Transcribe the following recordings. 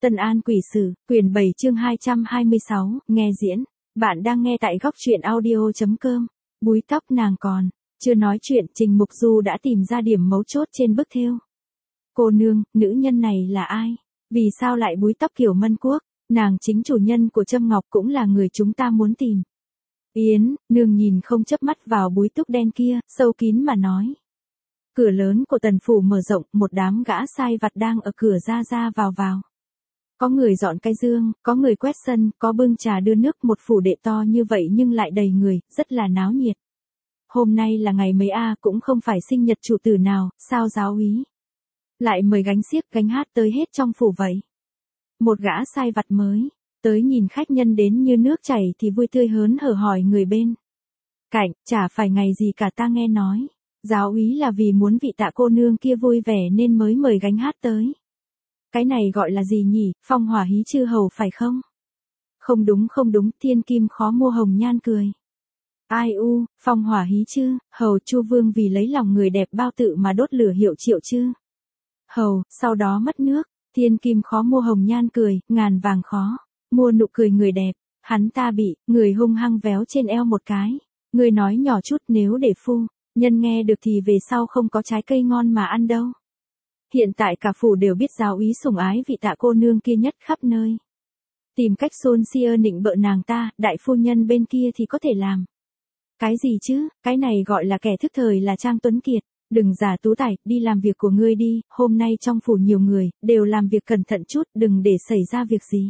Tân An Quỷ Sử, quyển 7 chương 226, nghe diễn. Bạn đang nghe tại góc truyện audio.com. Búi tóc nàng còn. Chưa nói chuyện, Trình Mục Du đã tìm ra điểm mấu chốt trên bức thêu. Cô nương, nữ nhân này là ai? Vì sao lại búi tóc kiểu Mân Quốc? Nàng chính chủ nhân của Trâm Ngọc cũng là người chúng ta muốn tìm. Yến, nương nhìn không chớp mắt vào búi tóc đen kia, sâu kín mà nói. Cửa lớn của tần phủ mở rộng, một đám gã sai vặt đang ở cửa ra vào. Có người dọn cái dương, có người quét sân, có bưng trà đưa nước, một phủ đệ to như vậy nhưng lại đầy người, rất là náo nhiệt. Hôm nay là ngày mấy cũng không phải sinh nhật chủ tử nào, sao giáo úy lại mời gánh xiếc gánh hát tới hết trong phủ vậy. Một gã sai vặt mới, tới nhìn khách nhân đến như nước chảy thì vui tươi hớn hở hỏi người bên cạnh, chả phải ngày gì cả ta nghe nói. Giáo úy là vì muốn vị Tạ cô nương kia vui vẻ nên mới mời gánh hát tới. Cái này gọi là gì nhỉ, phong hỏa hí chư hầu phải không? Không đúng, thiên kim khó mua hồng nhan cười. Ai phong hỏa hí chư hầu, Chu Vương vì lấy lòng người đẹp bao tự mà đốt lửa hiệu triệu chư hầu, sau đó mất nước. Thiên kim khó mua hồng nhan cười, ngàn vàng khó mua nụ cười người đẹp. Hắn ta bị người hung hăng véo trên eo một cái. Người nói nhỏ chút, nếu để phu nhân nghe được thì về sau không có trái cây ngon mà ăn đâu. Hiện tại cả phủ đều biết giáo úy sủng ái vị Tạ cô nương kia nhất khắp nơi. Tìm cách xôn xia nịnh bợ nàng ta, đại phu nhân bên kia thì có thể làm. Cái gì chứ, cái này gọi là kẻ thức thời là Trang Tuấn Kiệt. Đừng giả tú tài, đi làm việc của ngươi đi, hôm nay trong phủ nhiều người, đều làm việc cẩn thận chút, đừng để xảy ra việc gì.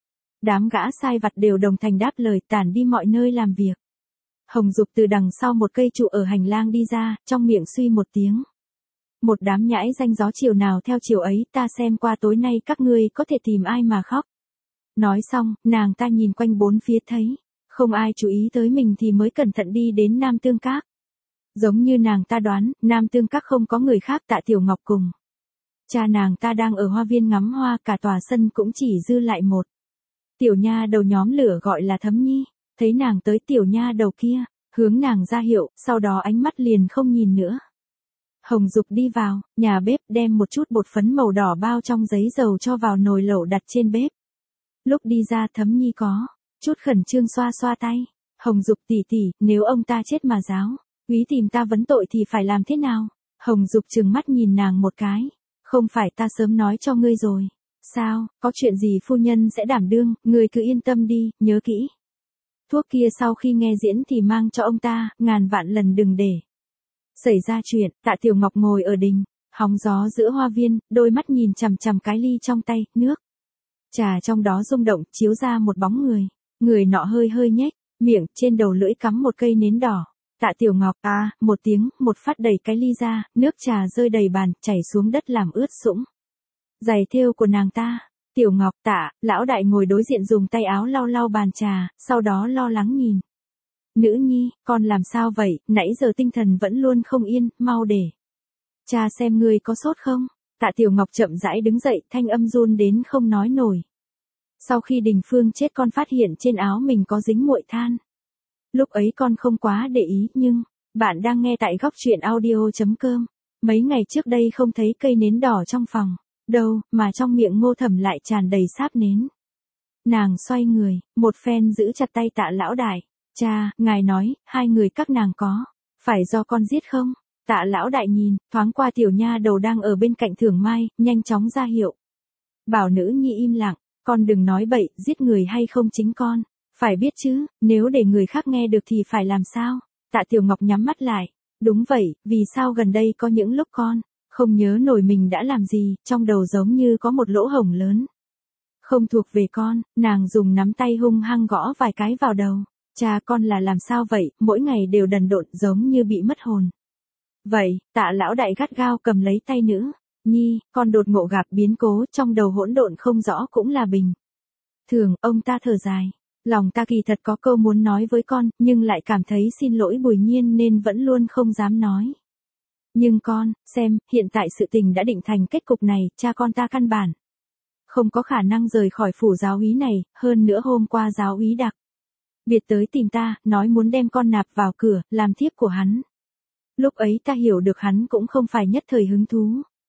Đám gã sai vặt đều đồng thanh đáp lời, tản đi mọi nơi làm việc. Hồng Dục từ đằng sau một cây trụ ở hành lang đi ra, trong miệng suy một tiếng. Một đám nhãi danh gió chiều nào theo chiều ấy, ta xem qua tối nay các ngươi có thể tìm ai mà khóc. Nói xong, nàng ta nhìn quanh bốn phía thấy không ai chú ý tới mình thì mới cẩn thận đi đến Nam Tương Các. Giống như nàng ta đoán, Nam Tương Các không có người khác, Tạ Tiểu Ngọc cùng cha nàng ta đang ở hoa viên ngắm hoa, cả tòa sân cũng chỉ dư lại một tiểu nha đầu nhóm lửa gọi là Thấm Nhi. Thấy nàng tới, tiểu nha đầu kia hướng nàng ra hiệu, sau đó ánh mắt liền không nhìn nữa. Hồng Dục đi vào nhà bếp, đem một chút bột phấn màu đỏ bao trong giấy dầu cho vào nồi lẩu đặt trên bếp. Lúc đi ra, Thấm Nhi có chút khẩn trương xoa xoa tay. Hồng Dục tỷ tỷ, nếu ông ta chết mà giáo úy tìm ta vấn tội thì phải làm thế nào? Hồng Dục trừng mắt nhìn nàng một cái. Không phải ta sớm nói cho ngươi rồi sao, có chuyện gì phu nhân sẽ đảm đương, ngươi cứ yên tâm đi, nhớ kỹ. Thuốc kia sau khi nghe diễn thì mang cho ông ta, ngàn vạn lần đừng để xảy ra chuyện. Tạ Tiểu Ngọc ngồi ở đình hóng gió giữa hoa viên, đôi mắt nhìn chằm chằm cái ly trong tay, nước trà trong đó rung động, chiếu ra một bóng người. Người nọ hơi nhếch miệng, trên đầu lưỡi cắm một cây nến đỏ. Tạ Tiểu Ngọc một tiếng, một phát đẩy cái ly ra, nước trà rơi đầy bàn, chảy xuống đất làm ướt sũng giày thêu của nàng ta. Tiểu Ngọc, Tạ lão đại ngồi đối diện dùng tay áo lau bàn trà, sau đó lo lắng nhìn. Nữ nhi, con làm sao vậy, nãy giờ tinh thần vẫn luôn không yên, mau để cha xem ngươi có sốt không. Tạ Tiểu Ngọc chậm rãi đứng dậy, thanh âm run đến không nói nổi. Sau khi Đình Phương chết con phát hiện trên áo mình có dính muội than. Lúc ấy con không quá để ý, nhưng bạn đang nghe tại góc truyện audio.com. Mấy ngày trước đây không thấy cây nến đỏ trong phòng đâu, mà trong miệng Ngô Thẩm lại tràn đầy sáp nến. Nàng xoay người, một phen giữ chặt tay Tạ lão đại. Cha, ngài nói, hai người các nàng có phải do con giết không? Tạ lão đại nhìn thoáng qua tiểu nha đầu đang ở bên cạnh Thường Mai, nhanh chóng ra hiệu bảo nữ nhi im lặng. Con đừng nói bậy, giết người hay không chính con phải biết chứ, nếu để người khác nghe được thì phải làm sao? Tạ Tiểu Ngọc nhắm mắt lại. Đúng vậy, vì sao gần đây có những lúc con không nhớ nổi mình đã làm gì, trong đầu giống như có một lỗ hổng lớn không thuộc về con. Nàng dùng nắm tay hung hăng gõ vài cái vào đầu. Cha, con là làm sao vậy, mỗi ngày đều đần độn giống như bị mất hồn vậy. Tạ lão đại gắt gao cầm lấy tay nữ nhi, con đột ngộ gặp biến cố, trong đầu hỗn độn không rõ cũng là bình thường. Ông ta thở dài, lòng ta kỳ thật có câu muốn nói với con, nhưng lại cảm thấy xin lỗi Bùi Nhiên nên vẫn luôn không dám nói. Nhưng con, xem, hiện tại sự tình đã định thành kết cục này, cha con ta căn bản không có khả năng rời khỏi phủ giáo úy này, hơn nữa hôm qua giáo úy đặc biệt tới tìm ta, nói muốn đem con nạp vào cửa, làm thiếp của hắn. Lúc ấy ta hiểu được hắn cũng không phải nhất thời hứng thú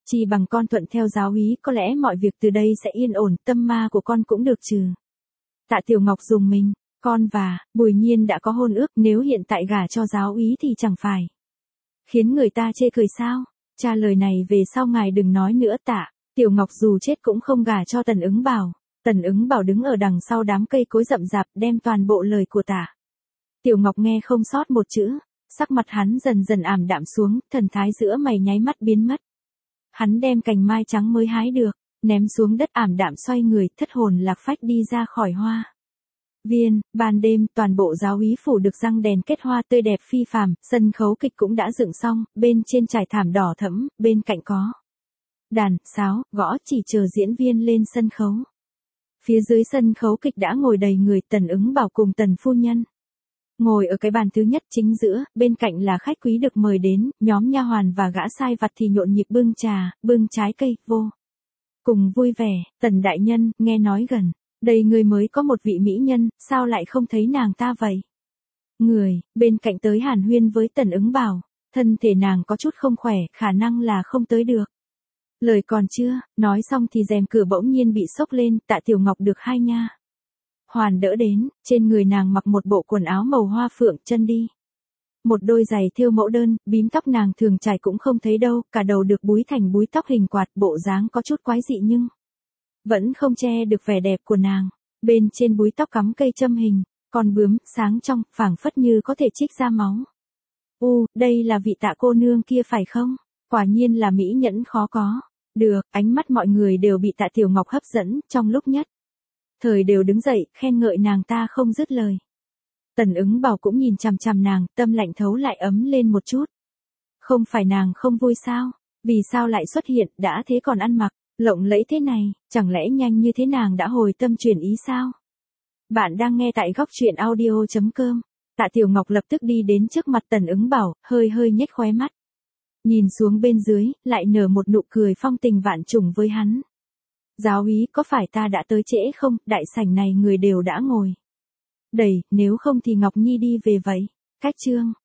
Chỉ bằng con thuận theo giáo úy có lẽ mọi việc từ đây sẽ yên ổn, tâm ma của con cũng được trừ. Tạ Tiểu Ngọc dùng mình, con và Bùi Nhiên đã có hôn ước, nếu hiện tại gả cho giáo úy thì chẳng phải khiến người ta chê cười sao? Cha lời này về sau ngài đừng nói nữa. Tạ Tiểu Ngọc dù chết cũng không gả cho Tần Ứng Bảo. Tần Ứng Bảo đứng ở đằng sau đám cây cối rậm rạp đem toàn bộ lời của Tạ Tiểu Ngọc nghe không sót một chữ, sắc mặt hắn dần dần ảm đạm xuống, thần thái giữa mày nháy mắt biến mất. Hắn đem cành mai trắng mới hái được, ném xuống đất, ảm đạm xoay người, thất hồn lạc phách đi ra khỏi hoa viên. Ban đêm toàn bộ giáo úy phủ được răng đèn kết hoa tươi đẹp phi phàm, sân khấu kịch cũng đã dựng xong, bên trên trải thảm đỏ thẫm, bên cạnh có đàn, sáo, gõ, chỉ chờ diễn viên lên sân khấu. Phía dưới sân khấu kịch đã ngồi đầy người, Tần Ứng Bảo cùng Tần phu nhân ngồi ở cái bàn thứ nhất chính giữa, bên cạnh là khách quý được mời đến, nhóm nha hoàn và gã sai vặt thì nhộn nhịp bưng trà, bưng trái cây, vô cùng vui vẻ. Tần đại nhân, nghe nói gần đây người mới có một vị mỹ nhân, sao lại không thấy nàng ta vậy? Người bên cạnh tới hàn huyên với Tần Ứng Bảo, thân thể nàng có chút không khỏe, khả năng là không tới được. Lời còn chưa nói xong thì rèm cửa bỗng nhiên bị xốc lên, Tạ Tiểu Ngọc được hai nha hoàn đỡ đến, trên người nàng mặc một bộ quần áo màu hoa phượng, chân đi một đôi giày thêu mẫu đơn, bím tóc nàng thường trải cũng không thấy đâu, cả đầu được búi thành búi tóc hình quạt, bộ dáng có chút quái dị nhưng vẫn không che được vẻ đẹp của nàng. Bên trên búi tóc cắm cây châm hình con bướm, sáng trong, phảng phất như có thể trích ra máu. Đây là vị Tạ cô nương kia phải không? Quả nhiên là mỹ nhẫn khó có được. Ánh mắt mọi người đều bị Tạ Tiểu Ngọc hấp dẫn, trong lúc nhất thời đều đứng dậy, khen ngợi nàng ta không dứt lời. Tần Ứng Bảo cũng nhìn chằm chằm nàng, tâm lạnh thấu lại ấm lên một chút. Không phải nàng không vui sao? Vì sao lại xuất hiện, đã thế còn ăn mặc lộng lẫy thế này, chẳng lẽ nhanh như thế nàng đã hồi tâm chuyển ý sao? Bạn đang nghe tại góc truyện audio.com. Tạ Tiểu Ngọc lập tức đi đến trước mặt Tần Ứng Bảo, hơi hơi nhếch khóe mắt. Nhìn xuống bên dưới, lại nở một nụ cười phong tình vạn trùng với hắn. Giáo úy, có phải ta đã tới trễ không? Đại sảnh này người đều đã ngồi đầy, nếu không thì Ngọc Nhi đi về vậy. Cách chương